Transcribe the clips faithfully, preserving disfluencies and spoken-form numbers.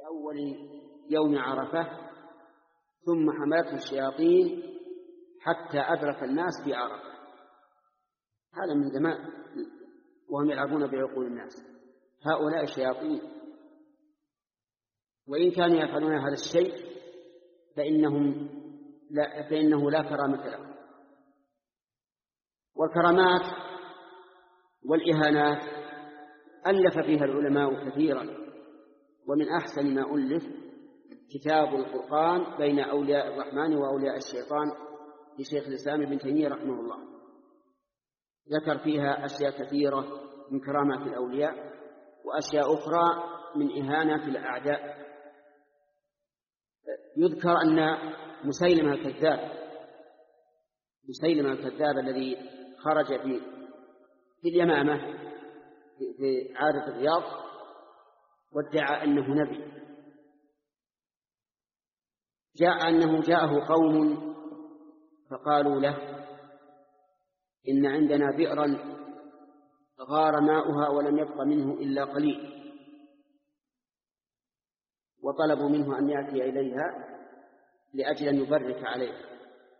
أول يوم عرفة، ثم حملته الشياطين حتى أدرك الناس في عرفة. هذا من زمان وهم يلعبون بعقول الناس، هؤلاء الشياطين، وإن كانوا يفعلون هذا الشيء فإنهم لا فإنه لا كرامة لهم. والكرامات والإهانات ألف فيها العلماء كثيرا، ومن أحسن ما ألف كتاب الفرقان بين أولياء الرحمن وأولياء الشيطان لشيخ الإسلام ابن تيمية رحمه الله. ذكر فيها أشياء كثيرة من كرامات الأولياء وأشياء أخرى من إهانة الأعداء. يذكر أن مسيلمة الكذاب مسيلمة الكذاب الذي خرج في في اليمامة في عادة الرياض وادعى أنه نبي، جاء أنه جاءه قوم فقالوا له إن عندنا بئرا غار ماؤها ولم يبق منه إلا قليل، وطلبوا منه أن يأتي إليها لأجل أن يبرك عليها،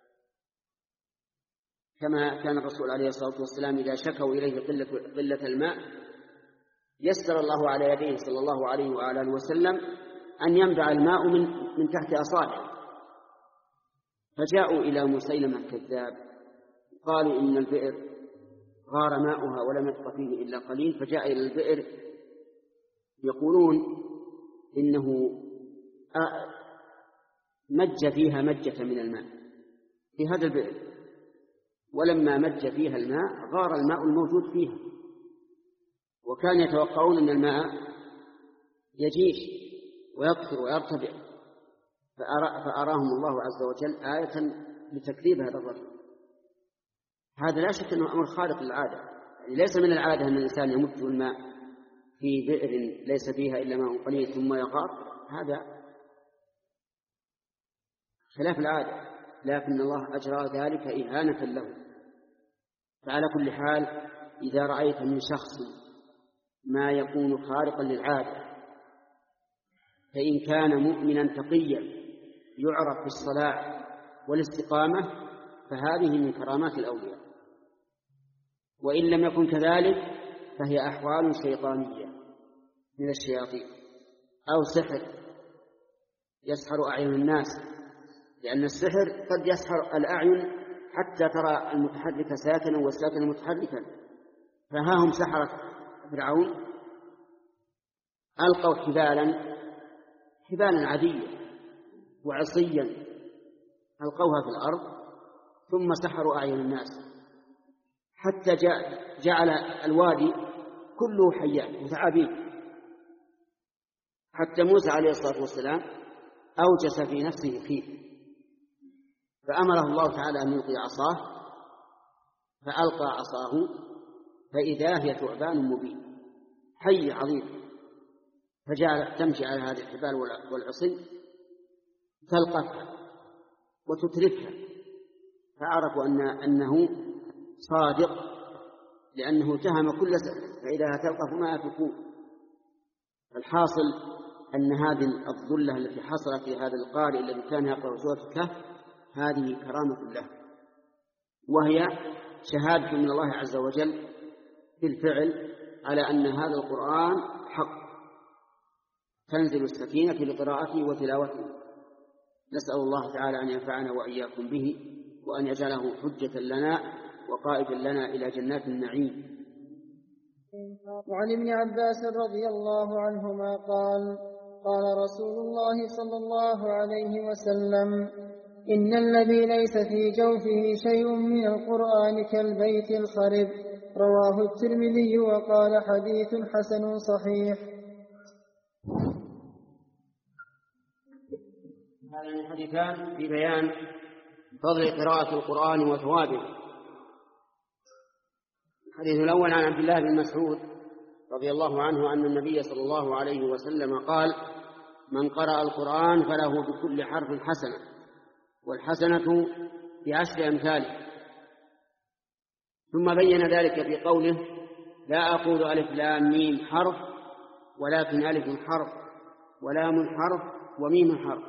كما كان الرسول عليه الصلاة والسلام إذا شكوا إليه قلة, قلة الماء يسر الله على يديه صلى الله عليه وآله وسلم أن ينبع الماء من, من تحت أصابعه. فجاءوا إلى مسيلمة الكذاب قالوا إن البئر غار ماؤها ولم يبق فيه إلا قليل، فجاء إلى البئر يقولون إنه مج فيها مجة من الماء في هذا البئر، ولما مج فيها الماء غار الماء الموجود فيها، وكان يتوقعون أن الماء يجيش ويكثر ويرتفع، فأراهم الله عز وجل آية لتكذيب هذا الرجل. هذا لا شك أنه أمر خارق للعادة، يعني ليس من العادة أن الإنسان يمج الماء في بئر ليس فيها إلا ماء قليل ثم يغار، هذا خلاف العادة، لكن الله أجرى ذلك إهانة له. فعلى كل حال إذا رأيت من شخص ما يكون خارقا للعادة، فإن كان مؤمنا تقيا يعرف بالصلاح والاستقامة فهذه من كرامات الأولياء، وإن لم يكن كذلك فهي أحوال شيطانية من الشياطين أو سحر يسحر أعين الناس، لأن السحر قد يسحر الأعين حتى ترى المتحرك ساكنا والساكن متحركا. فها هم سحرة فرعون ألقوا حبالا حبالا عادية وعصيا ألقوها في الأرض ثم سحروا أعين الناس حتى جعل الوادي كله حيات وثعابين، حتى موسى عليه الصلاة والسلام أوجس في نفسه خيف، فأمره الله تعالى أن يلقي عصاه فألقى عصاه فإذا هي ثعبان مبين حي عظيم، فجعل تمشي على هذه الحبال والعصي تلقفها وتتركها، فعرفوا أن أنه صادق لأنه تهم كل سحر، فإذا تلقف ما يفكون. الحاصل أن هذه الظلة التي حصلت في هذا القارئ الذي كان يقرأ سورة الكهف هذه كرامة له، وهي شهادة من الله عز وجل في الفعل على أن هذا القرآن حق، تنزل السكينة لقراءته وتلاوته. نسأل الله تعالى أن ينفعنا وإياكم به، وأن يجعله حجة لنا وقائدا لنا إلى جنات النعيم. وعن ابن عباس رضي الله عنهما قال قال رسول الله صلى الله عليه وسلم إن الذي ليس في جوفه شيء من القرآن كالبيت الخرب، رواه الترمذي وقال حديث حسن صحيح. هذان الحديثان في بيان فضل قراءة القرآن وثوابه. الحديث الأول عن عبد الله بن مسعود رضي الله عنه أن النبي صلى الله عليه وسلم قال من قرأ القرآن فله بكل حرف حسنة، والحسنة بعشر أمثالها. ثم بين ذلك في قوله لا أقول ألف لام ميم حرف ولكن ألف حرف ولام حرف وميم حرف،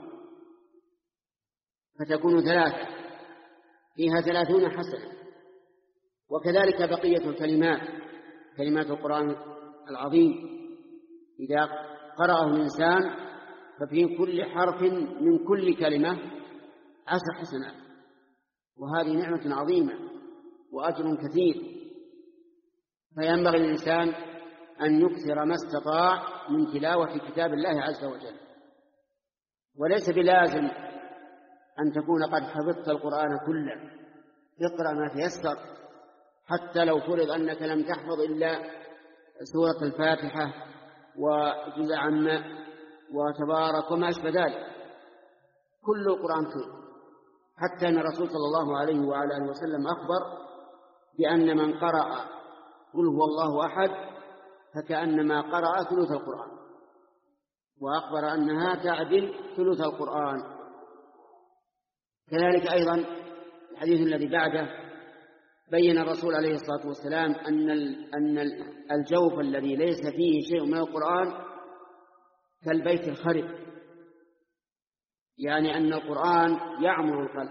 فتكون ثلاثة فيها ثلاثون حسنة. وكذلك بقية الكلمات، كلمات القرآن العظيم إذا قرأه الإنسان ففي كل حرف من كل كلمة عشر حسنات، وهذه نعمة عظيمة وأجر كثير. فينبغي للإنسان أن يكثر ما استطاع من تلاوة كتاب الله عز وجل، وليس بلازم أن تكون قد حفظت القرآن كله، اقرأ ما تيسر، حتى لو فرض أنك لم تحفظ إلا سورة الفاتحة وجزء عما وتبارك وما أشبه ذلك، كل القرآن كله. حتى أن الرسول صلى الله عليه وعلى آله وسلم أخبر بأن من قرأ قل هو الله أحد فكأنما قرأ ثلث القرآن، وأخبر أنها تعدل ثلث القرآن. كذلك أيضا الحديث الذي بعده بين الرسول عليه الصلاة والسلام أن أن الجوف الذي ليس فيه شيء من القرآن كالبيت الخرب، يعني أن القرآن يعمر القلب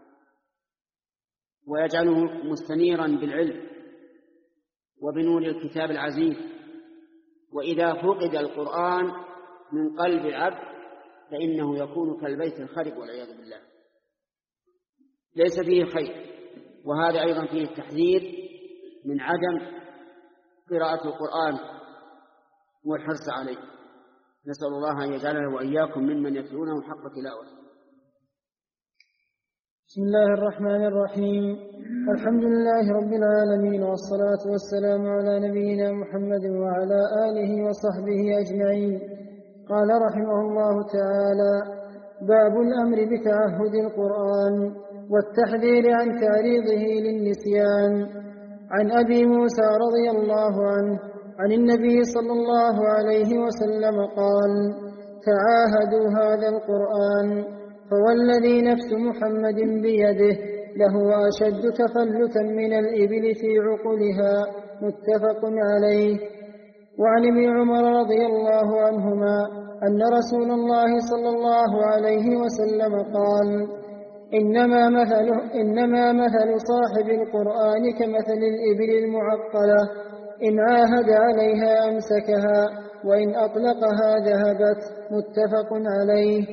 ويجعله مستنيرا بالعلم وبنور الكتاب العزيز. وإذا فقد القرآن من قلب العبد فإنه يكون كالبيت الخرب والعياذ بالله، ليس فيه خير. وهذا أيضا فيه التحذير من عدم قراءة القرآن والحرص عليه. نسأل الله أن يجعلنا وإياكم ممن يتلونه حق تلاوته. بسم الله الرحمن الرحيم. الحمد لله رب العالمين، والصلاة والسلام على نبينا محمد وعلى آله وصحبه أجمعين. قال رحمه الله تعالى: باب الأمر بتعهد القرآن والتحذير عن تعريضه للنسيان. عن أبي موسى رضي الله عنه عن النبي صلى الله عليه وسلم قال: تعاهدوا هذا القرآن فوالذي نفس محمد بيده لهو أشد تفلتا من الإبل في عقلها، متفق عليه. وعن ابن عمر رضي الله عنهما أن رسول الله صلى الله عليه وسلم قال: إنما مثل, إنما مثل صاحب القرآن كمثل الإبل المعقلة، إن عاهد عليها أمسكها وإن أطلقها ذهبت، متفق عليه.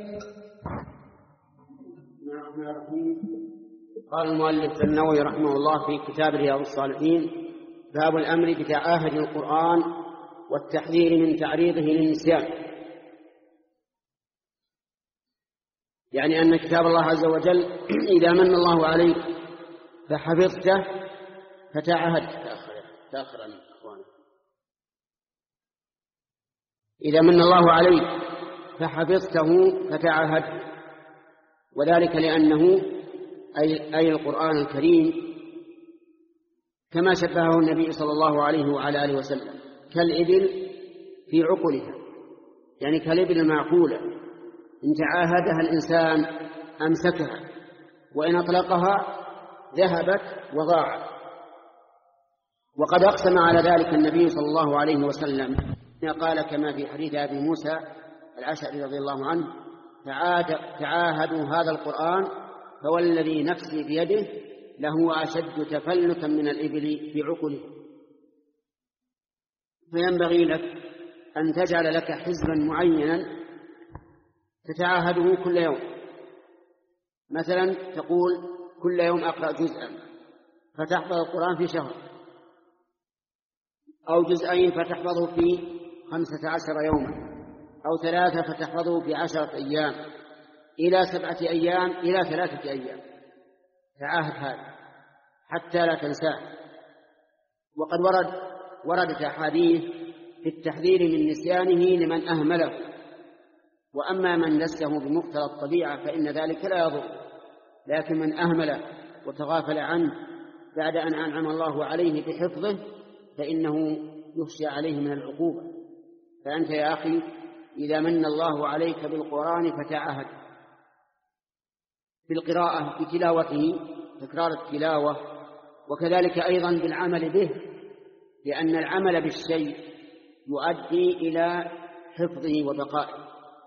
قال المؤلف النووي رحمه الله في كتاب رياض الصالحين: باب الأمر بتعاهد القرآن والتحذير من تعريضه للنسيان. يعني أن كتاب الله عز وجل إذا من الله عليك فحفظته فتعهد. تأخر عن أخواني. إذا من الله عليك فحفظته فتعهد، وذلك لأنه أي, أي القرآن الكريم كما شبهه النبي صلى الله عليه وعلى آله وسلم كالإبل في عقلها، يعني كالإبل المعقولة، إن تعاهدها الإنسان أمسكها وإن أطلقها ذهبت وضاعت. وقد أقسم على ذلك النبي صلى الله عليه وسلم قال كما في حديث أبي موسى الأشعري رضي الله عنه: تعاهدوا هذا القرآن فوالذي نفسي بيده لهو أشد تفلتا من الإبل في عقله. فينبغي لك أن تجعل لك حزبا معينا تتعاهده كل يوم. مثلا تقول كل يوم أقرأ جزءا فتحفظ القرآن في شهر، أو جزئين فتحفظه في خمسة عشر يوما، أو ثلاثة فتحفظه في عشرة أيام، إلى سبعة أيام، إلى ثلاثة أيام. تعاهد هذا حتى لا تنساه. وقد ورد وردت أحاديث في التحذير من نسيانه لمن أهمله، وأما من نسه بمقتضى الطبيعة فإن ذلك لا يضر، لكن من أهمله وتغافل عنه بعد أن أنعم الله عليه بحفظه فإنه يخشى عليه من العقوبة. فأنت يا أخي إذا من الله عليك بالقرآن فتعهد في القراءة بتلاوته، تكرار التلاوة، وكذلك أيضا بالعمل به، لأن العمل بالشيء يؤدي إلى حفظه وبقائه.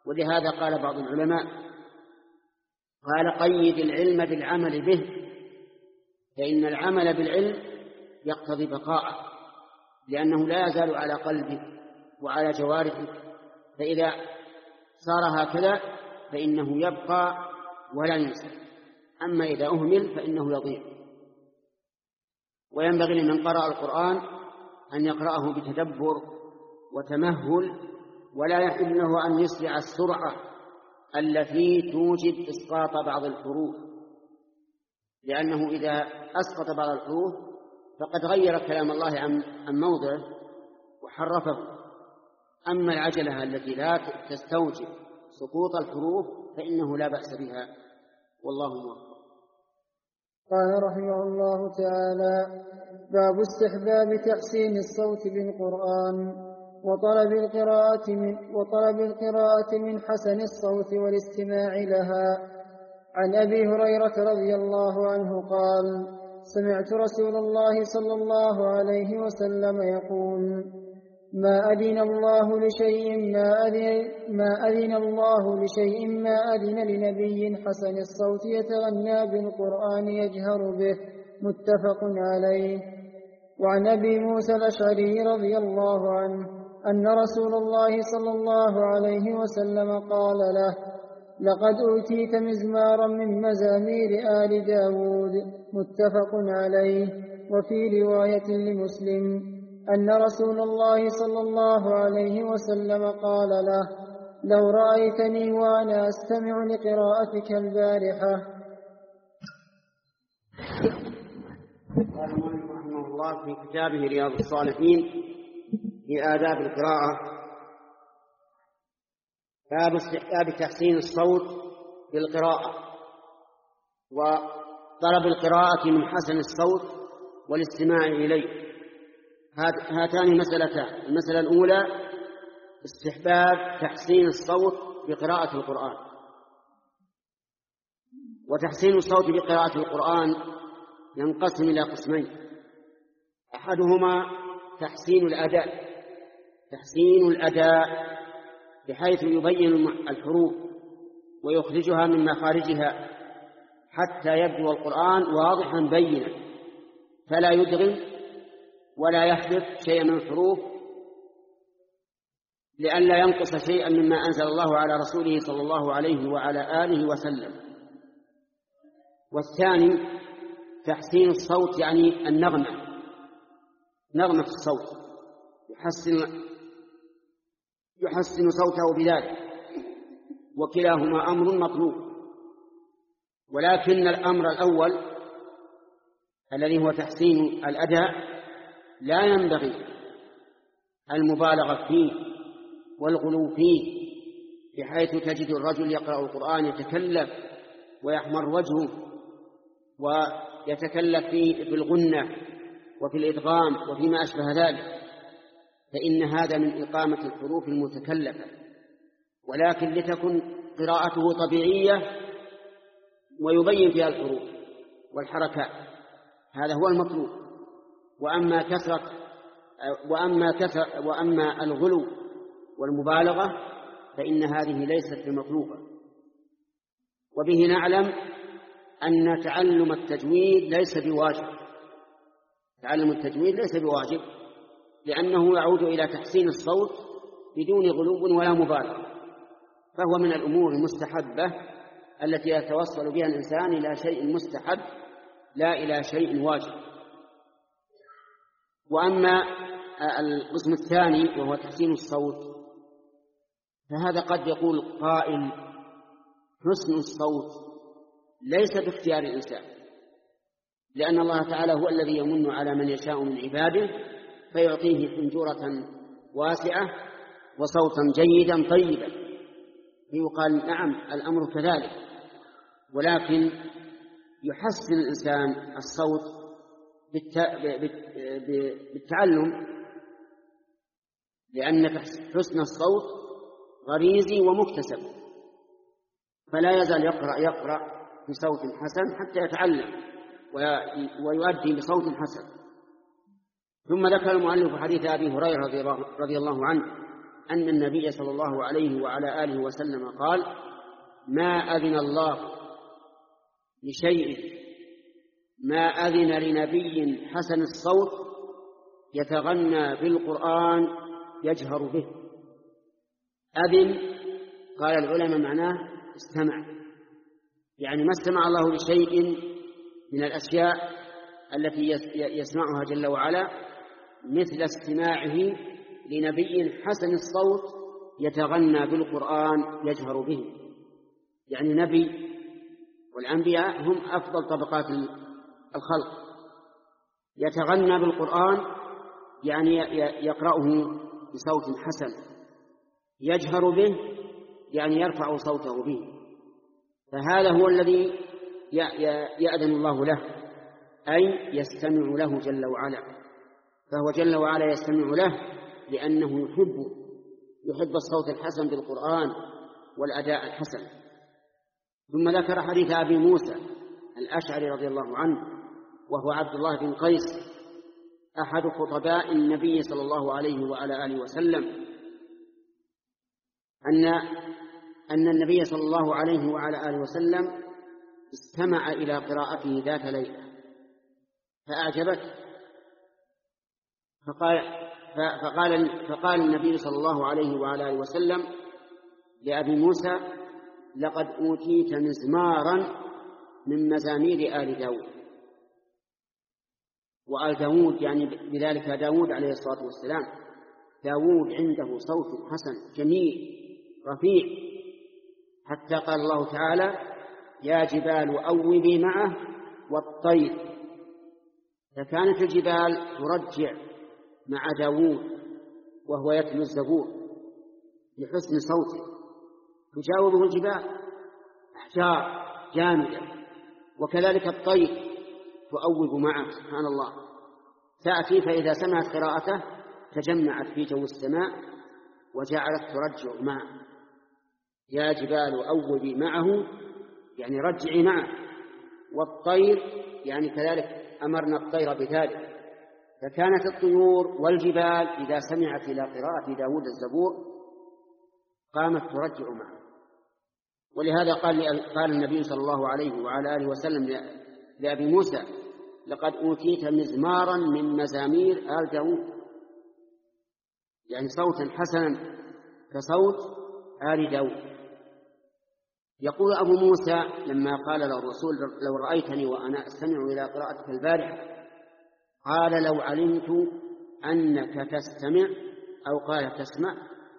ولهذا قال بعض العلماء قال قيد العلم بالعمل به، فإن العمل بالعلم يقتضي بقاءه، لأنه لا يزال على قلبك وعلى جوارحك، فإذا صار هكذا فإنه يبقى ولا ينسى، أما إذا أهمل فإنه يضيع. وينبغي لمن قرأ القرآن أن يقرأه بتدبر وتمهل، ولا يحل له أن يسرع السرعة التي توجب إسقاط بعض الحروف، لأنه إذا أسقط بعض الحروف فقد غير كلام الله عن موضعه وحرفه. أما العجلة التي لا تستوجب سقوط الحروف فإنه لا بأس بها، والله موفق. قال رحمه الله تعالى: باب استحباب تحسين الصوت بالقرآن وطلب القراءة من, وطلب القراءة من حسن الصوت والاستماع لها. عن أبي هريرة رضي الله عنه قال: سمعت رسول الله صلى الله عليه وسلم يقول: ما أذن الله لشيء ما أذن, ما أذن الله لشيء ما أذن لنبي حسن الصوت يتغنى بالقرآن يجهر به، متفق عليه. وعن أبي موسى الأشعري رضي الله عنه أن رسول الله صلى الله عليه وسلم قال له: لقد أوتيت مزمارا من مزامير آل داود، متفق عليه. وفي رواية لمسلم أن رسول الله صلى الله عليه وسلم قال له: لو رأيتني وأنا أستمع لقراءتك البارحة. قال المؤلف رحمه الله في كتابه رياض الصالحين في آداب القراءة: باب استحباب تحسين الصوت بالقراءة وطلب القراءة من حسن الصوت والاستماع إليه. هاتان مسألتان: المسألة الأولى استحباب تحسين الصوت بقراءة القرآن. وتحسين الصوت بقراءة القرآن ينقسم إلى قسمين: أحدهما تحسين الأداء تحسين الأداء بحيث يبين الحروف ويخرجها من مخارجها حتى يبدو القرآن واضحا بينا، فلا يدغم ولا يحذف شيئا من الحروف لئلا ينقص شيئا مما أنزل الله على رسوله صلى الله عليه وعلى آله وسلم. والثاني تحسين الصوت، يعني النغمة، نغمة الصوت، يحسن يحسن صوته بذلك، وكلاهما أمر مطلوب. ولكن الأمر الأول الذي هو تحسين الأداء لا ينبغي المبالغة فيه والغلو فيه، بحيث تجد الرجل يقرأ القرآن يتكلف ويحمر وجهه ويتكلف في الغنة وفي الإدغام وفيما أشبه ذلك، فإن هذا من إقامة الحروف المتكلفة. ولكن لتكن قراءته طبيعية ويبين فيها الحروف والحركات، هذا هو المطلوب. وأما كثرة وأما كثرة وأما الغلو والمبالغة فإن هذه ليست بمطلوبة. وبه نعلم أن تعلم التجويد ليس بواجب تعلم التجويد ليس بواجب لأنه يعود إلى تحسين الصوت بدون غلو ولا مبالغة، فهو من الأمور المستحبة التي يتوصل بها الإنسان إلى شيء مستحب لا إلى شيء واجب. وأما القسم الثاني وهو تحسين الصوت، فهذا قد يقول قائل: حسن الصوت ليس باختيار الإنسان، لأن الله تعالى هو الذي يمن على من يشاء من عباده فيعطيه حنجرة واسعة وصوتا جيدا طيبا. يقال نعم الأمر كذلك، ولكن يحسن الإنسان الصوت بالتعلم، لأن حسن الصوت غريزي ومكتسب، فلا يزال يقرأ يقرأ بصوت حسن حتى يتعلم ويؤدي بصوت حسن. ثم ذكر المؤلف حديث أبي هريرة رضي الله عنه أن النبي صلى الله عليه وعلى آله وسلم قال: ما أذن الله لشيء ما أذن لنبي حسن الصوت يتغنى بالقرآن يجهر به. أذن قال العلماء معناه استمع، يعني ما استمع الله لشيء من الأشياء التي يسمعها جل وعلا مثل استماعه لنبي حسن الصوت يتغنى بالقرآن يجهر به. يعني نبي، والأنبياء هم أفضل طبقات الخلق، يتغنى بالقرآن يعني يقرأه بصوت حسن، يجهر به يعني يرفع صوته به. فهذا هو الذي يأذن الله له، أي يستمع له جل وعلا، فهو جل وعلا يستمع له لأنه يحب يحب الصوت الحسن بالقرآن والأداء الحسن. ثم ذكر حديث أبي موسى الأشعري رضي الله عنه، وهو عبد الله بن قيس أحد خطباء النبي صلى الله عليه وعلى آله وسلم، أن أن النبي صلى الله عليه وعلى آله وسلم استمع إلى قراءته ذات ليلة فأعجبته، فقال فقال فقال النبي صلى الله عليه وعلى آله وسلم لأبي موسى: لقد أوتيت مزمارا من مزامير آل داود. وآل داود يعني بذلك داود عليه الصلاة والسلام. داود عنده صوت حسن جميل رفيع، حتى قال الله تعالى: يا جبال أوبي معه والطير. فكانت الجبال ترجع مع داود وهو يتلو الزبور لحسن صوته، تجاوبه الجبال أحجار جامدة، وكذلك الطير تؤوب معه سبحان الله، تأتي فإذا سمعت قراءته تجمعت في جو السماء وجعلت ترجع معه. يا جبال أوبي معه يعني رجعي معه، والطير يعني كذلك أمرنا الطير بذلك. فكانت الطيور والجبال إذا سمعت إلى قراءة داود الزبور قامت ترجع معه. ولهذا قال قال النبي صلى الله عليه وعلى آله وسلم لأبي موسى: لقد أوتيت مزمارا من مزامير آل داود، يعني صوتا حسنا كصوت آل داود. يقول أبو موسى لما قال له الرسول: لو رأيتني وأنا أستمع إلى قراءتك البارحة، قال: لو علمت أنك تستمع أو قال تسمع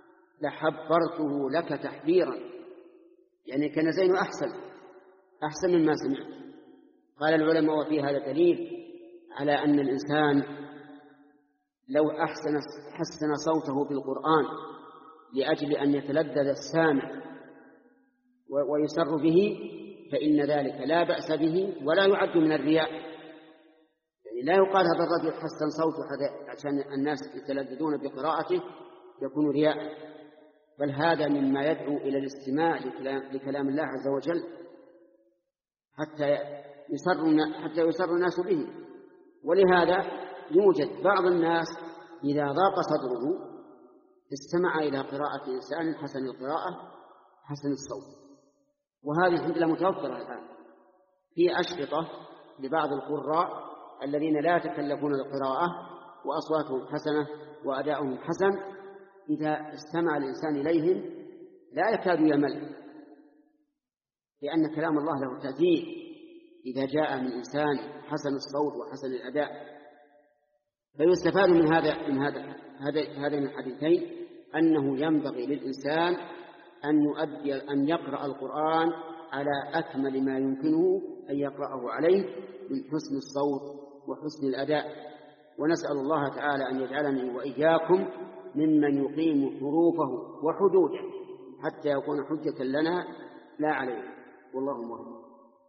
لحبرته لك تحبيرا، يعني كان زين أحسن أحسن مما سمعت. قال العلماء: وفي هذا دليل على أن الإنسان لو أحسن حسن صوته بالقرآن لأجل أن يتلذذ السامع ويسر به فإن ذلك لا بأس به ولا يعد من الرياء. يعني لا يقال هذا الرجل حسن صوته عشان الناس يتلذذون بقراءته يكون رياء، بل هذا مما يدعو إلى الاستماع لكلام الله عز وجل حتى يسر حتى يسر الناس به. ولهذا يوجد بعض الناس إذا ضاق صدره استمع إلى قراءة إنسان حسن القراءة حسن الصوت. وهذه الحمد لله متوفرة الآن في أشرطة لبعض القراء الذين لا يتكلفون القراءة وأصواتهم حسنة وأداؤهم حسن، إذا استمع الإنسان إليهم لا يكاد يمل، لأن كلام الله له تأثير إذا جاء من إنسان حسن الصوت وحسن الأداء. فيستفاد من هذا من هذا هذين الحديثين أنه ينبغي للإنسان أن يؤدي أن يقرأ القرآن على أكمل ما يمكنه أن يقرأه عليه من حسن الصوت وحسن الأداء. ونسأل الله تعالى أن يجعلني وإياكم ممن يقيم حروفه وحدوده حتى يكون حجة لنا لا علينا، والله موفق.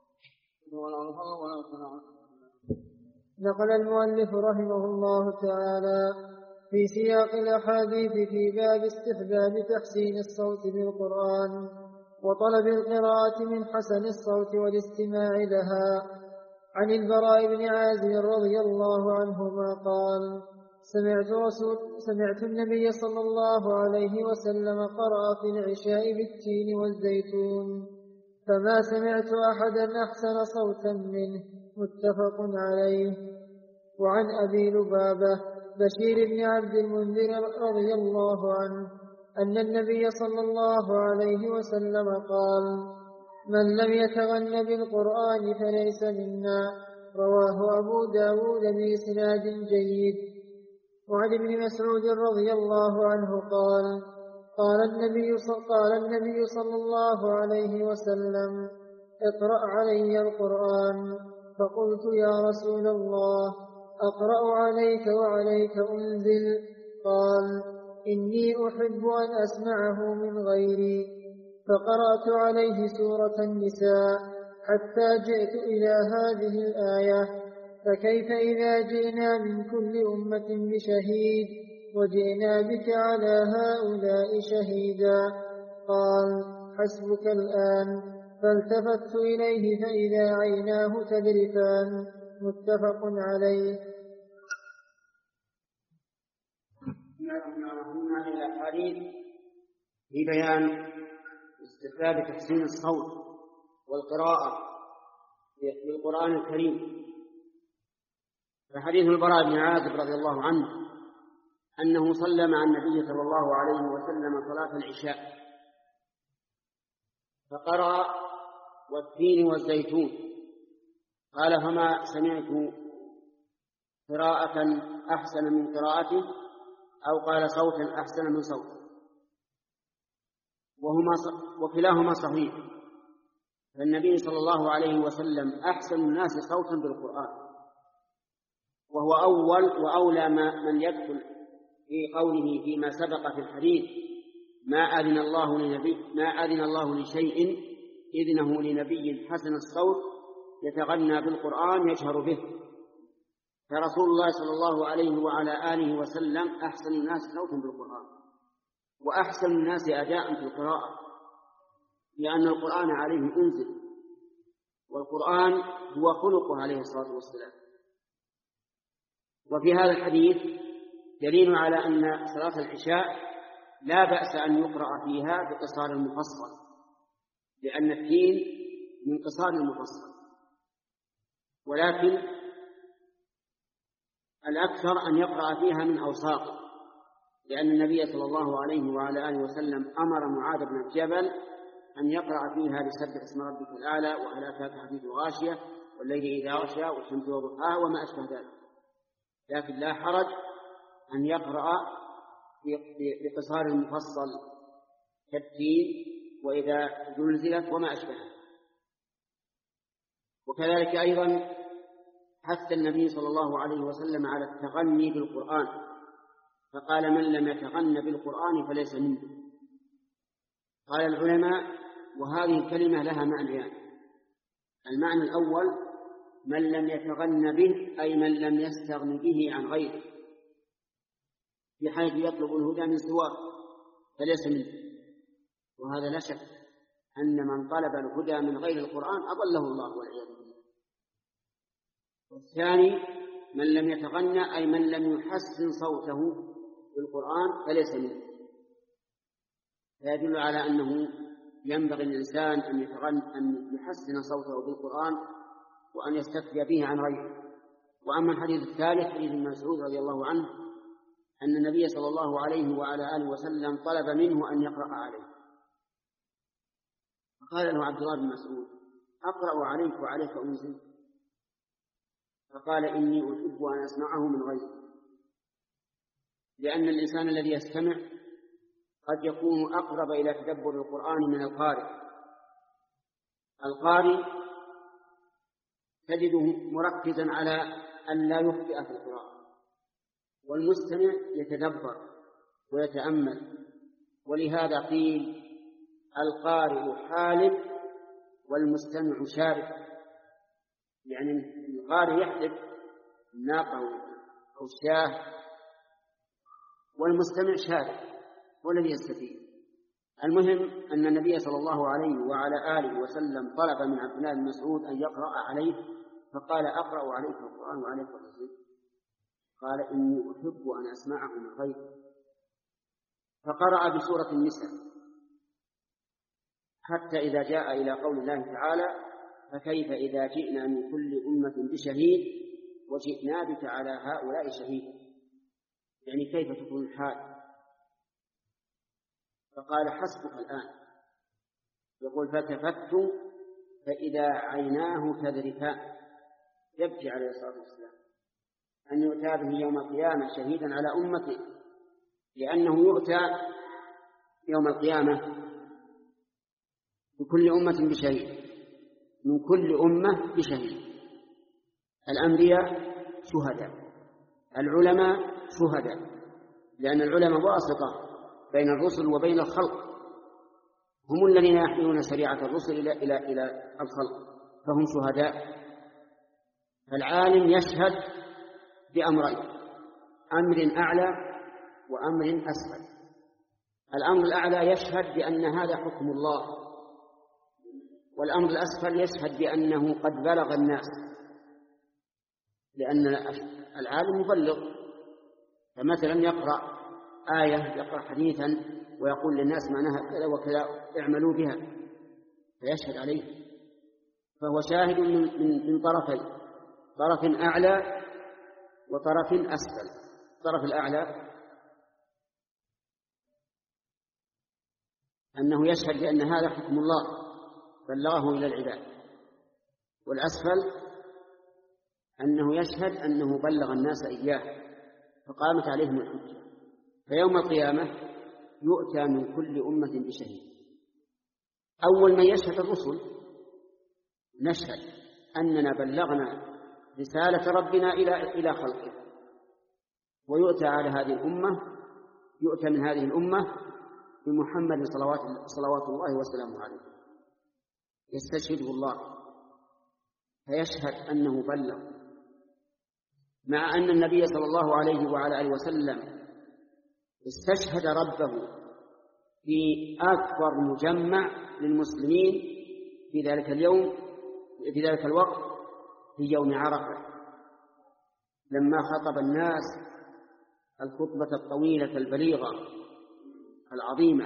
نقل المؤلف رحمه الله تعالى في سياق الأحاديث في باب استحباب تحسين الصوت بالقرآن وطلب القراءة من حسن الصوت والاستماع لها عن البراء بن عازب رضي الله عنهما قال: سمعت, رسول سمعت النبي صلى الله عليه وسلم قرأ في العشاء بالتين والزيتون، فما سمعت أحدا أحسن صوتا منه. متفق عليه. وعن أبي لبابة بشير بن عبد المنذر رضي الله عنه أن النبي صلى الله عليه وسلم قال: من لم يتغن بالقرآن فليس منا. رواه أبو داود بإسناد جيد. وعن ابن مسعود رضي الله عنه قال: قال النبي, قال النبي صلى الله عليه وسلم: اقرأ علي القرآن. فقلت: يا رسول الله، أقرأ عليك وعليك أنزل؟ قال: إني أحب أن أسمعه من غيري. فقرأت عليه سورة النساء حتى جئت إلى هذه الآية: فكيف إذا جئنا من كل أمة بشهيد وجئنا بك على هؤلاء شهيدا؟ قال: حسبك الآن. فالتفت إليه فإذا عيناه تذرفان. متفق عليه. هنا إلى الحديث في بيان استحباب تحسين الصوت والقراءة بالقرآن الكريم. فحديث البراء بن عازب رضي الله عنه أنه صلى مع النبي صلى الله عليه وسلم صلاة العشاء فقرأ والتين والزيتون. قال: فما سمعت قراءة أحسن من قراءته، أو قال صوتا أحسن من صوته، وهما وكلاهما صحيح. فالنبي صلى الله عليه وسلم أحسن الناس صوتا بالقرآن، وهو أول وأولى من يدخل في قوله فيما سبق في الحديث: ما أذن الله لنبي ما أذن الله لشيء إذنه لنبي حسن الصوت يتغنى بالقرآن يجهر به. فرسول الله صلى الله عليه وعلى آله وسلم أحسن الناس صوتا بالقرآن، وأحسن الناس أداء في القراءة، لأن القرآن عليه أنزل، والقرآن هو خلقه عليه الصلاة والسلام. وفي هذا الحديث دليل على أن صلاة العشاء لا بأس أن يقرأ فيها بقصار المفصل، لأن التين من قصار المفصل، ولكن الأكثر أن يقرأ فيها من أوساط، لأن النبي صلى الله عليه وعلى آله وسلم أمر معاذ بن جبل أن يقرأ فيها بسبح اسم ربك الأعلى وهل أتاك حديث غاشية والليل إذا غشى والشمس وضحاها وما أشبه ذلك، لكن لا حرج أن يقرأ بقصار المفصل كالتين وإذا زلزلت وما أشبهها. وكذلك أيضا حث النبي صلى الله عليه وسلم على التغني بالقرآن، فقال: من لم يتغن بالقرآن فليس منه. قال العلماء: وهذه الكلمة لها معنيان. المعنى الأول: من لم يتغن به، أي من لم يستغن به عن غيره، بحيث يطلب الهدى من سواه فليس منه. وهذا لا شك أن من طلب الهدى من غير القرآن أضله الله والعياذ بالله. والثاني: من لم يتغنى، أي من لم يحسن صوته بالقرآن فليس منه. فيدل على أنه ينبغي الإنسان أن يتغنى أن يحسن صوته بالقرآن وأن يستكفي به عن غيره. وأما الحديث الثالث حديث ابن مسعود رضي الله عنه أن النبي صلى الله عليه وعلى آله وسلم طلب منه أن يقرأ عليه، فقال له عبد الله بن مسعود: أقرأ عليك وعليك أنزل؟ فقال: إني أحب أن أسمعه من غيري، لأن الإنسان الذي يستمع قد يكون أقرب إلى تدبر القرآن من القارئ. القارئ تجده مركزا على أن لا يخطئ في القراءة، والمستمع يتدبر ويتأمل. ولهذا قيل: القارئ حالف والمستمع شارك، يعني القارئ يحلف الناقة أو الشاه، والمستمع شارك والذي يستفيد. المهم أن النبي صلى الله عليه وعلى آله وسلم طلب من عبد الله بن مسعود أن يقرأ عليه، فقال: أقرأ عليك القرآن وعليك الرسول. قال إني أحب أن أسمعه من غيري، فقرأ بسورة النساء حتى إذا جاء إلى قول الله تعالى: فكيف إذا جئنا من كل أمة بشهيد وجئنا بك على هؤلاء شهيدا، يعني كيف تكون الحال؟ فقال: حسبك الآن. يقول: فالتفت فإذا عيناه تذرفان، يبكي عليه الصلاة والسلام أن يؤتى به يوم القيامة شهيدا على أمته، لأنه يؤتى يوم القيامة بكل أمة بشهيد، من كل أمة بشهيد. الأنبياء شهداء، العلماء شهداء، لأن العلماء واسطة بين الرسل وبين الخلق، هم الذين يحملون شريعة الرسل إلى إلى إلى الخلق، فهم شهداء. فالعالم يشهد بأمرين: أمر أعلى وأمر أسفل. الأمر الأعلى يشهد بأن هذا حكم الله، والأمر الأسفل يشهد بأنه قد بلغ الناس، لأن العالم مبلغ. فمثلا يقرأ آية، يقرأ حديثا ويقول للناس معناها كذا وكذا اعملوا بها، فيشهد عليه، فهو شاهد من, من, من طرفين: طرف أعلى وطرف أسفل. الطرف الأعلى أنه يشهد بأن هذا حكم الله بلغه إلى العباد، والأسفل أنه يشهد أنه بلغ الناس إياه فقامت عليهم الحجة. فيوم القيامة يؤتى من كل أمة بشهيد. أول من يشهد الرسل، نشهد أننا بلغنا رسالة ربنا إلى إلى خلقه، ويؤتى على هذه الأمة، يؤتى من هذه الأمة بمحمد صلوات صلوات الله وسلامه عليه، يستشهده الله فيشهد أنه بلغ، مع أن النبي صلى الله عليه وعلى آله وسلم استشهد ربه في أكبر مجمع للمسلمين في ذلك اليوم، في ذلك الوقت، في يوم عرفة، لما خطب الناس الخطبة الطويلة البليغة العظيمة.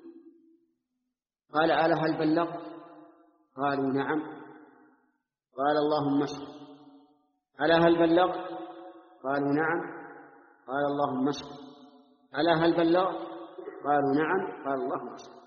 قال: ألا هل بلغت؟ قالوا: نعم. قال: اللهم اشهد. ألا هل بلغت؟ قالوا: نعم. قال: اللهم اشهد. ألا هل بلغت؟ قالوا: نعم. قال: اللهم اشهد.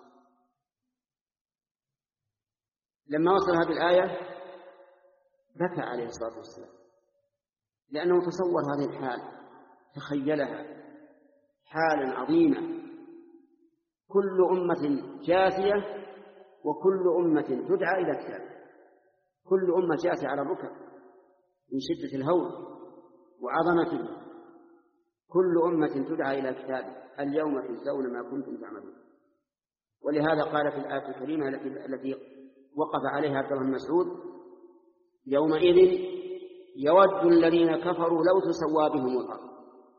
لما وصل هذه الآية بكى عليه الصلاة والسلام، لأنه تصور هذه الحال، تخيلها حالا عظيمة، كل أمة جاثية وكل أمة تدعى إلى كتاب، كل أمة جاثية على الركب من شدة الهول وعظمته، كل أمة تدعى إلى كتاب اليوم تجزون ما كنتم تعملون. ولهذا قال في الآية الكريمة التي التي وقف عليها عبد الله بن مسعود: يومئذ يود الذين كفروا لو تسوى بهم الأرض،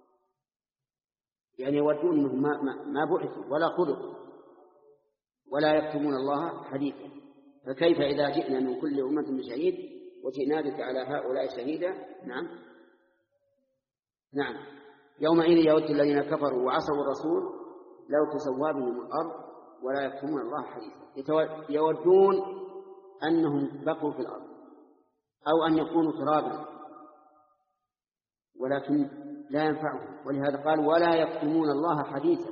يعني يودون أنهم ما, ما, ما بعثوا ولا خلقوا ولا يكتمون الله حديثا. فكيف إذا جئنا من كل أمة بشهيد وجئنا بك على هؤلاء شهيدا؟ نعم نعم يومئذ يود الذين كفروا وعصوا الرسول لو تسوى بهم الأرض ولا يكتمون الله حديثا. يودون أنهم بقوا في الأرض أو أن يكونوا ترابا، ولكن لا ينفعهم، ولهذا قال: ولا يكتمون الله حديثا.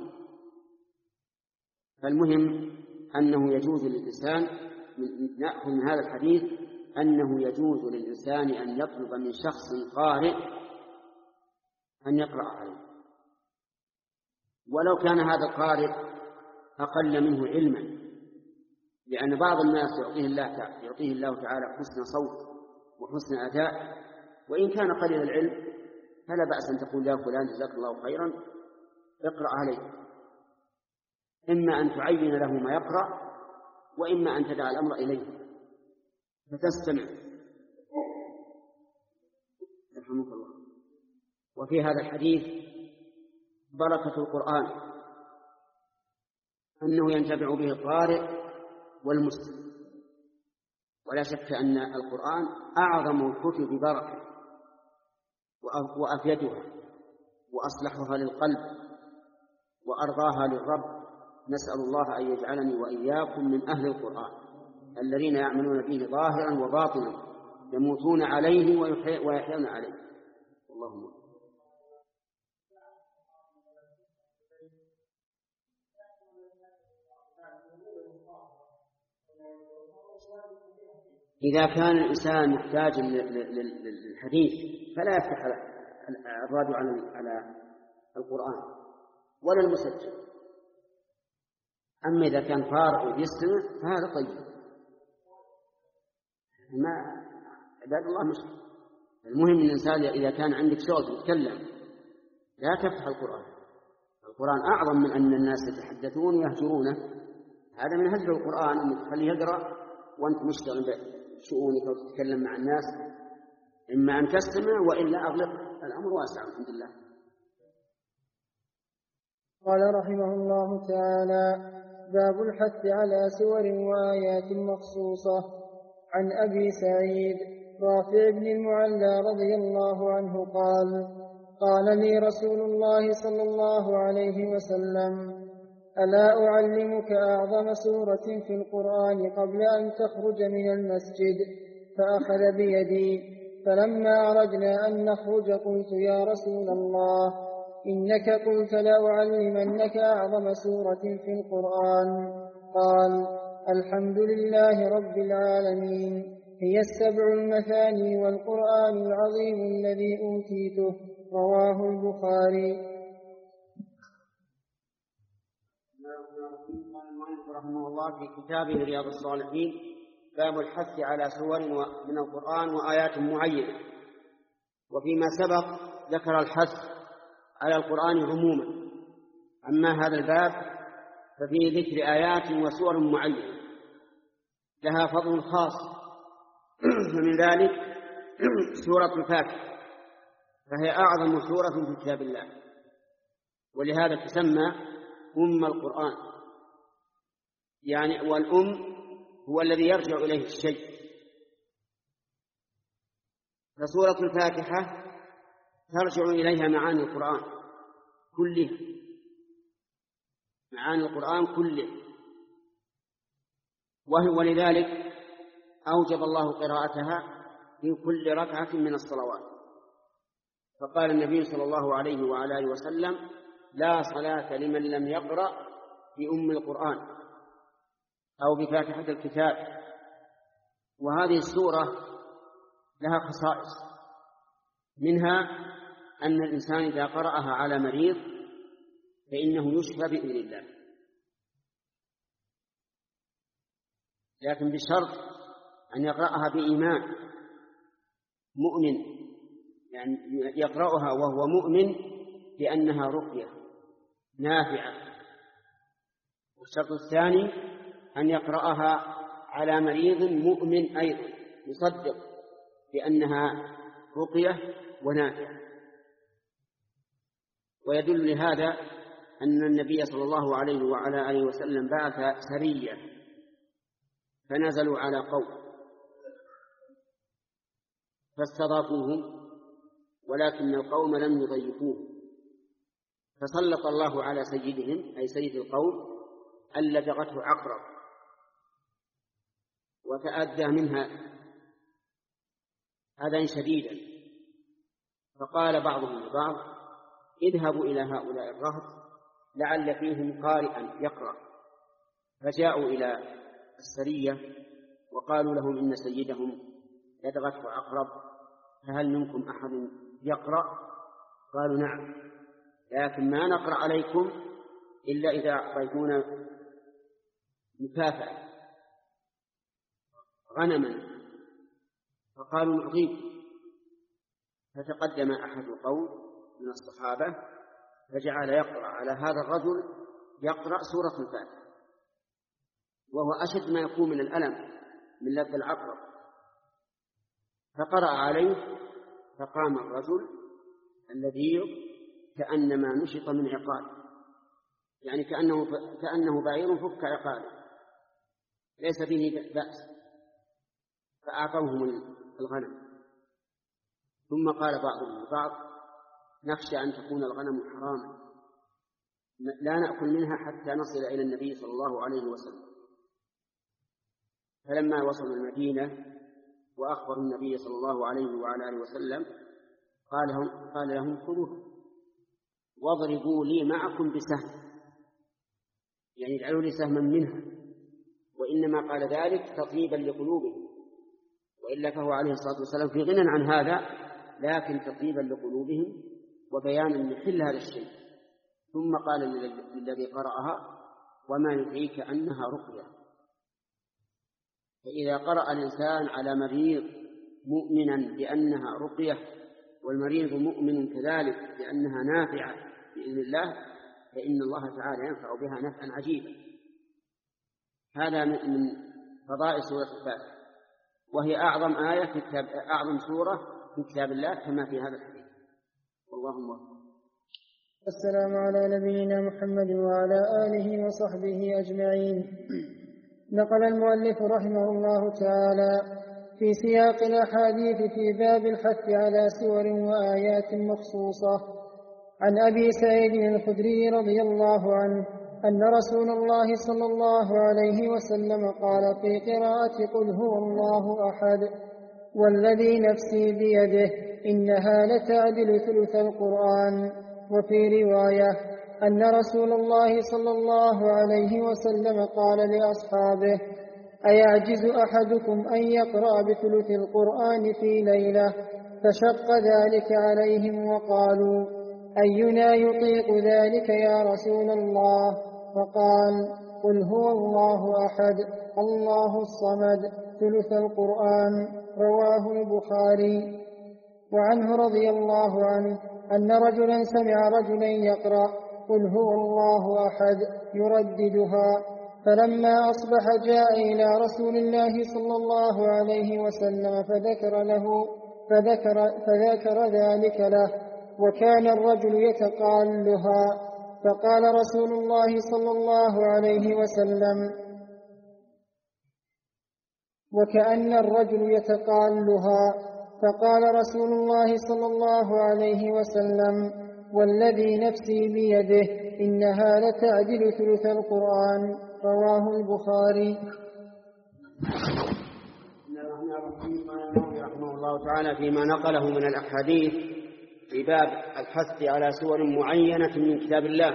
فالمهم أنه يجوز للإنسان، نأخذ من هذا الحديث أنه يجوز للإنسان أن يطلب من شخص قارئ أن يقرأ عليه، ولو كان هذا القارئ أقل منه علما، لأن بعض الناس يعطيه الله تعالى, يعطيه الله تعالى حسن صوت وحسن أداء، وإن كان قليل العلم فلا بأس أن تقول: يا فلان جزاك الله خيرا اقرأ عليه، إما أن تعين له ما يقرأ وإما أن تدع الأمر إليه فتستمع. يرحمك الله. وفي هذا الحديث بركة القرآن، أنه ينتفع به القارئ والمسلم، ولا شك أن القرآن أعظم الكتب بركة وأفيدها، وأصلحها للقلب وأرضاها للرب. نسأل الله أن يجعلني وإياكم من أهل القرآن الذين يعملون به ظاهرا وباطنا، يموتون عليه ويحيون عليه. اللهم إذا كان الإنسان محتاج للحديث فلا يفتح الراديو على القرآن ولا المسجل. أما إذا كان فارغ ويستمع فهذا طيب، ما عباد الله مش المهم. الإنسان إذا كان عندك شغل تتكلم لا تفتح القرآن. القرآن أعظم من أن الناس يتحدثون ويهجرونه. هذا من هجر القرآن، أنك تخليه يقرأ وأنت مشتغل بشؤونك وتتكلم مع الناس. إما أن تستمع وإلا أغلق. الأمر واسع الحمد لله. قال رحمه الله تعالى: باب الحث على سور وآيات مخصوصة. عن أبي سعيد رافع بن المعلى رضي الله عنه قال: قال لي رسول الله صلى الله عليه وسلم: ألا أعلمك أعظم سورة في القرآن قبل أن تخرج من المسجد؟ فأخذ بيدي، فلما أردنا أن نخرج قلت: يا رسول الله، إنك قلت لأعلمنك أعظم سورة في القرآن. قال: الحمد لله رب العالمين، هي السبع المثاني والقرآن العظيم الذي أوتيته. رواه البخاري. رحمه الله في كتابه رياض الصالحين باب الحث على سور من القرآن وآيات معينة. وفيما سبق ذكر الحث على القرآن عموما. أما هذا الباب ففيه ذكر آيات وسور معينة لها فضل خاص، ومن ذلك سورة الفاتحة، فهي أعظم سورة في كتاب الله، ولهذا تسمى أم القرآن. يعني والأم هو الذي يرجع إليه الشيء. فسورة الفاتحة ترجع إليها معاني القرآن كله، معاني القرآن كله، وهو لذلك أوجب الله قراءتها في كل ركعة من الصلوات. فقال النبي صلى الله عليه وعلى آله وسلم: لا صلاة لمن لم يقرأ بأم القرآن أو بفاتحة الكتاب. وهذه السورة لها خصائص، منها أن الإنسان إذا قرأها على مريض فإنه يشفى بإذن الله، لكن بشرط أن يقرأها بإيمان مؤمن، يعني يقرأها وهو مؤمن بأنها رقية نافعة. والشرط الثاني أن يقرأها على مريض مؤمن أيضا يصدق بأنها رقية ونافعة. ويدل لهذا أن النبي صلى الله عليه وعلى آله وسلم بعث سرية فنزلوا على قوم فاستضافوهم، ولكن القوم لم يضيفوه، فسلط الله على سيدهم أي سيد القوم أن لدغته عقرب وتأذى منها أذى شديدا. فقال بعضهم لبعض: اذهبوا إلى هؤلاء الرهط لعل فيهم قارئا يقرأ. فجاءوا إلى السرية وقالوا لهم: إن سيدهم لدغته عقرب، فهل منكم أحد يقرأ؟ قالوا: نعم، لكن ما نقرأ عليكم إلا إذا أعطيتونا مكافأة غنما. فقالوا: نعطيكم. فتقدم أحد القوم من الصحابة فجعل يقرأ على هذا الرجل، يقرأ سورة الفاتحة، وهو أشد ما يكون من الألم من لذ العقرب. فقرأ عليه، فقام الرجل الذي كأنما نشط من عقال، يعني كأنه, كأنه بعير فك عقاله ليس به بأس. فأعطوهم الغنم. ثم قال بعضهم لبعض: نخشى أن تكون الغنم حراما لا نأكل منها حتى نصل إلى النبي صلى الله عليه وسلم. فلما وصلوا المدينة وأخبروا النبي صلى الله عليه وعلى آله وسلم قال لهم, قال لهم خذوها واضربوا لي معكم بسهم، يعني اجعلوا لي سهما منها، وإنما قال ذلك تطيبا لقلوبهم، وإلا فهو عليه الصلاة والسلام في غنى عن هذا، لكن تطيبا لقلوبهم وبيانا لحل هذا الشيء. ثم قال للذي قرأها وما يدريك أنها رقية. فإذا قرأ الإنسان على مريض مؤمنا بأنها رقية والمريض مؤمن كذلك بأنها نافعة بإذن الله، فإن الله تعالى ينفع بها نفعا عجيبا. هذا من فضائل سورة الفاتحة، وهي أعظم آية في كتاب، أعظم سورة في كتاب الله كما في هذا الحديث. والله موفق. السلام على نبينا محمد وعلى آله وصحبه أجمعين. نقل المؤلف رحمه الله تعالى في سياق الأحاديث في باب الحث على سور وآيات مخصوصة عن أبي سعيد الخدري رضي الله عنه أن رسول الله صلى الله عليه وسلم قال في قراءة قل هو الله أحد والذي نفسي بيده إنها لتعدل ثلث القرآن. وفي رواية أن رسول الله صلى الله عليه وسلم قال لأصحابه أيعجز أحدكم أن يقرأ بثلث القرآن في ليلة؟ فشق ذلك عليهم وقالوا أينا يطيق ذلك يا رسول الله؟ فقال قل هو الله أحد الله الصمد ثلث القرآن. رواه البخاري. وعنه رضي الله عنه أن رجلا سمع رجلا يقرأ قل هو الله أحد يرددها، فلما أصبح جاء إلى رسول الله صلى الله عليه وسلم فذكر له فذكر, فذكر ذلك له، وكان الرجل يتقالها، فقال رسول الله صلى الله عليه وسلم وكأن الرجل يتقالها، فقال رسول الله صلى الله عليه وسلم والذي نفسي بيده إنها لتعدل ثلث القرآن. رواه البخاري. رحمه الله تعالى فيما نقله من الأحاديث في باب الحث على سور معينة من كتاب الله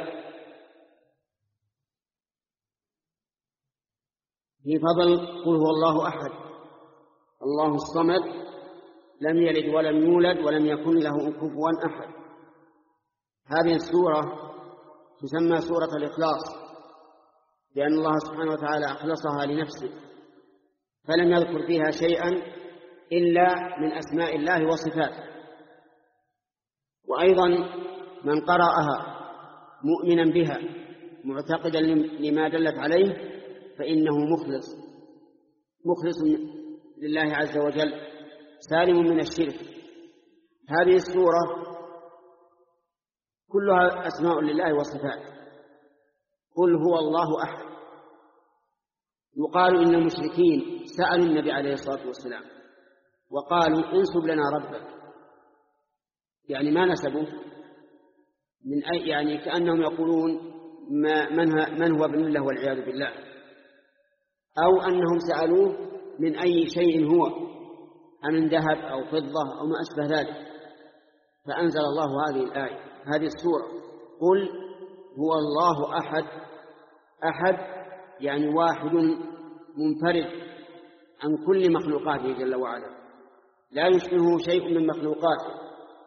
في فضل قل هو الله أحد الله الصمد لم يلد ولم يولد ولم يكن له كفوا أحد. هذه السورة تسمى سورة الإخلاص لأن الله سبحانه وتعالى أخلصها لنفسه، فلم يذكر فيها شيئا إلا من أسماء الله وصفاته. وأيضا من قرأها مؤمنا بها معتقدا لما دلت عليه فإنه مخلص مخلص لله عز وجل سالم من الشرك. هذه السورة كلها أسماء لله وصفاته. قل هو الله أحد. يقال إن المشركين سألوا النبي عليه الصلاة والسلام وقالوا انسب لنا ربك، يعني ما نسبوا من أي، يعني كأنهم يقولون ما من هو ابن الله والعياذ بالله، أو أنهم سألوه من أي شيء هو، أمن ذهب أو فضة أو ما أشبه ذلك. فأنزل الله هذه الآية هذه السورة قل هو الله أحد. أحد يعني واحد منفرد عن كل مخلوقاته جل وعلا، لا يشبهه شيء من مخلوقاته.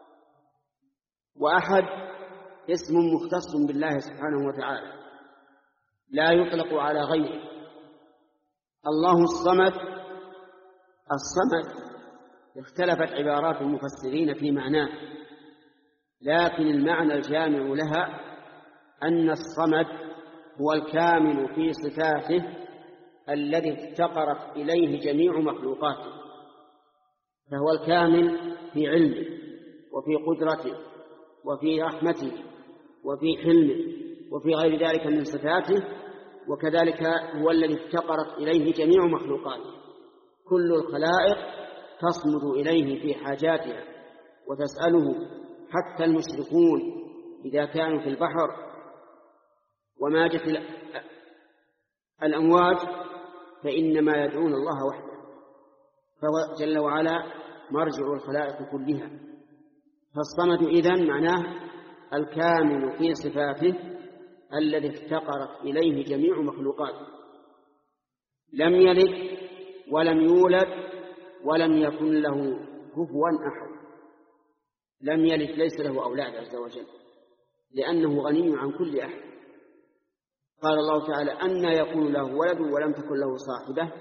وأحد اسم مختص بالله سبحانه وتعالى لا يطلق على غيره. الله الصمد. الصمد اختلفت عبارات المفسرين في معناه، لكن المعنى الجامع لها أن الصمد هو الكامل في صفاته الذي افتقرت إليه جميع مخلوقاته، فهو الكامل في علمه وفي قدرته وفي رحمته وفي حلمه وفي غير ذلك من صفاته، وكذلك هو الذي افتقرت إليه جميع مخلوقاته. كل الخلائق تصمد إليه في حاجاتها وتسأله حتى المشركون إذا كانوا في البحر وما جت الأمواج فإنما يدعون الله وحده، فهو جل وعلا مرجع الخلائق كلها. فالصمد إذن معناه الكامل في صفاته الذي افتقرت إليه جميع مخلوقاته، لم يلد ولم يولد ولم يكن له كفوا أحد. لم يلد، ليس له أولاد عز وجل، لأنه غني عن كل أحد. قال الله تعالى: أنى يكون له ولد ولم تكن له صاحبة.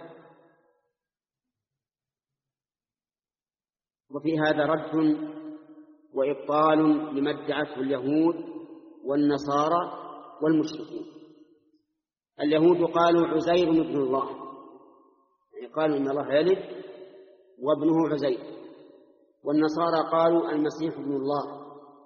وفي هذا رد وإبطال لما ادعته اليهود والنصارى والمشركين. اليهود قالوا عزير ابن الله، يعني قالوا إن الله يلد وابنه عزير، والنصارى قالوا المسيح ابن الله،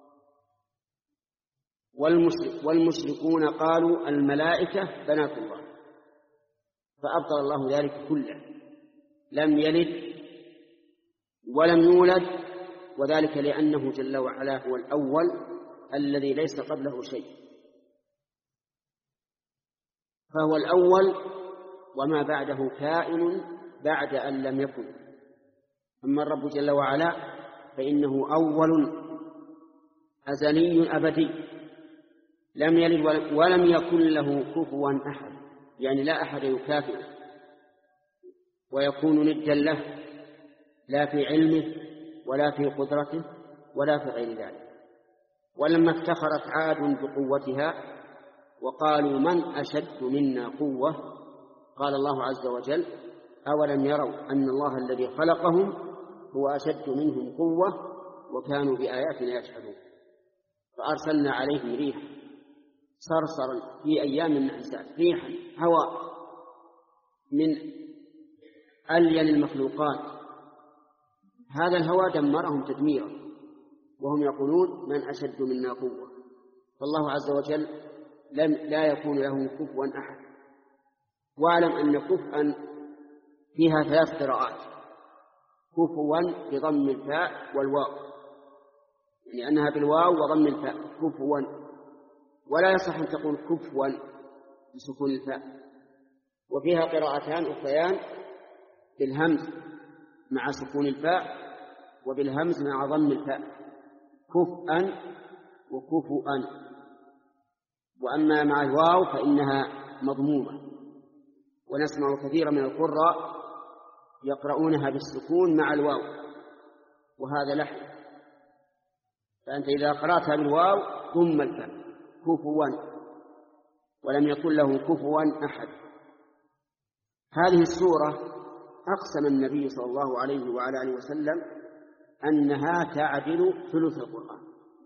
والمشرك والمشركون قالوا الملائكة بنات الله. فأبطل الله ذلك كله، لم يلد ولم يولد، وذلك لأنه جل وعلا هو الأول الذي ليس قبله شيء، فهو الأول وما بعده كائن بعد أن لم يكن. أما الرب جل وعلا فإنه أول أزلي أبدي، لم يلد ولم يكن له كفوا أحد، يعني لا أحد يكافئه ويكون ندا له، لا في علمه ولا في قدرته ولا في غير ذلك. ولما افتخرت عاد بقوتها وقالوا من أشد منا قوة، قال الله عز وجل: أولم يروا أن الله الذي خلقهم هو أشد منهم قوة وكانوا بآياتنا يجحدون. فأرسلنا عليهم ريحا صرصرا في أيام نحسات، ريحا هواء من ألين المخلوقات، هذا الهواء دمرهم تدميرا، وهم يقولون من أشد منا قوة. فالله عز وجل لم لا يكون له كفوا أحد. واعلم أن كفءا فيها ثلاث قراءات: كفوا بضم الفاء والواو، يعني أنها بالواو وضم الفاء كفوا، ولا يصح أن تقول كفوا بسكون الفاء. وفيها قراءتان أخريان بالهمز مع سكون الفاء وبالهمز مع ضم الفاء، كفءا وكفؤا. وأما مع الواو فإنها مضمومة، ونسمع كثيرا من القراء يقرؤونها بالسكون مع الواو، وهذا لحن. فأنت إذا قرأتها بالواو ضم الفاء كفوا، ولم يكن له كفوا أحد. هذه السورة أقسم النبي صلى الله عليه وعلى آله وسلم أنها تعدل ثلث القرآن،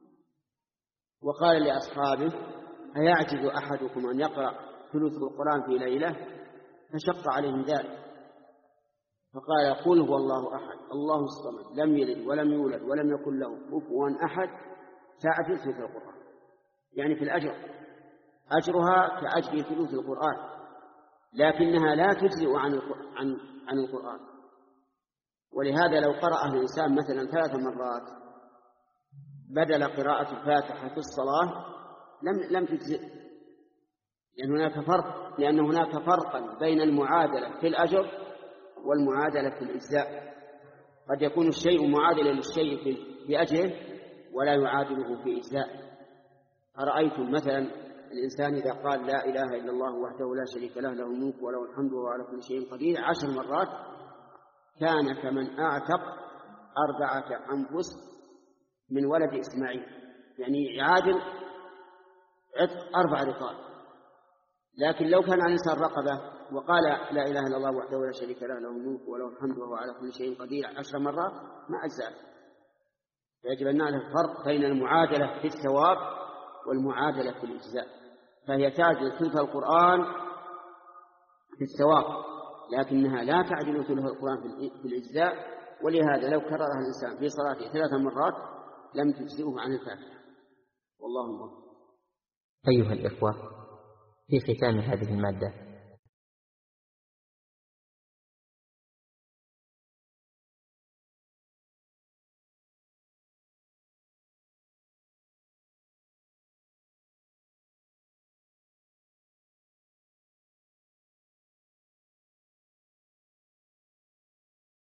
وقال لأصحابه: أيعجز أحدكم أن يقرأ ثلث القرآن في ليلة؟ فشق عليهم ذلك، فقال: قل هو الله أحد الله الصمد لم يلد ولم يولد ولم يكن له كفوا أحد، تعدل ثلث القرآن، يعني في الأجر أجرها كأجر ثلث القرآن، لكنها لا تجزئ عن عن عن القرآن. ولهذا لو قرأ الإنسان مثلا ثلاث مرات بدل قراءة الفاتحة في الصلاة لم لم تجزئ، لأن هناك فرق لأن هناك فرقا بين المعادلة في الأجر والمعادلة في الإجزاء. قد يكون الشيء معادلا للشيء في أجره ولا يعادله في إجزاء. أرأيتم مثلا الإنسان إذا قال لا إله إلا الله وحده لا شريك له له الملك وله الحمد وهو على كل شيء قدير عشر مرات، كان كمن أعتق أربعة أنفس من ولد إسماعيل، يعني يعادل عتق أربع رقاب. لكن لو كان عن إنسان رقبة وقال لا إله إلا الله وحده لا شريك له له الملك وله الحمد وهو على كل شيء قدير عشر مرات ما أجزأ. يجب أن نعرف الفرق بين المعادلة في الثواب والمعادلة في الإجزاء، فهي تعدل ثلث القرآن في الثواب، لكنها لا تعدل ثلث القرآن في الإجزاء. ولهذا لو كررها الإنسان في صلاته ثلاث مرات لم تجزئه عن الفاتحة، والله أكبر. أيها الإخوة، في ختام هذه المادة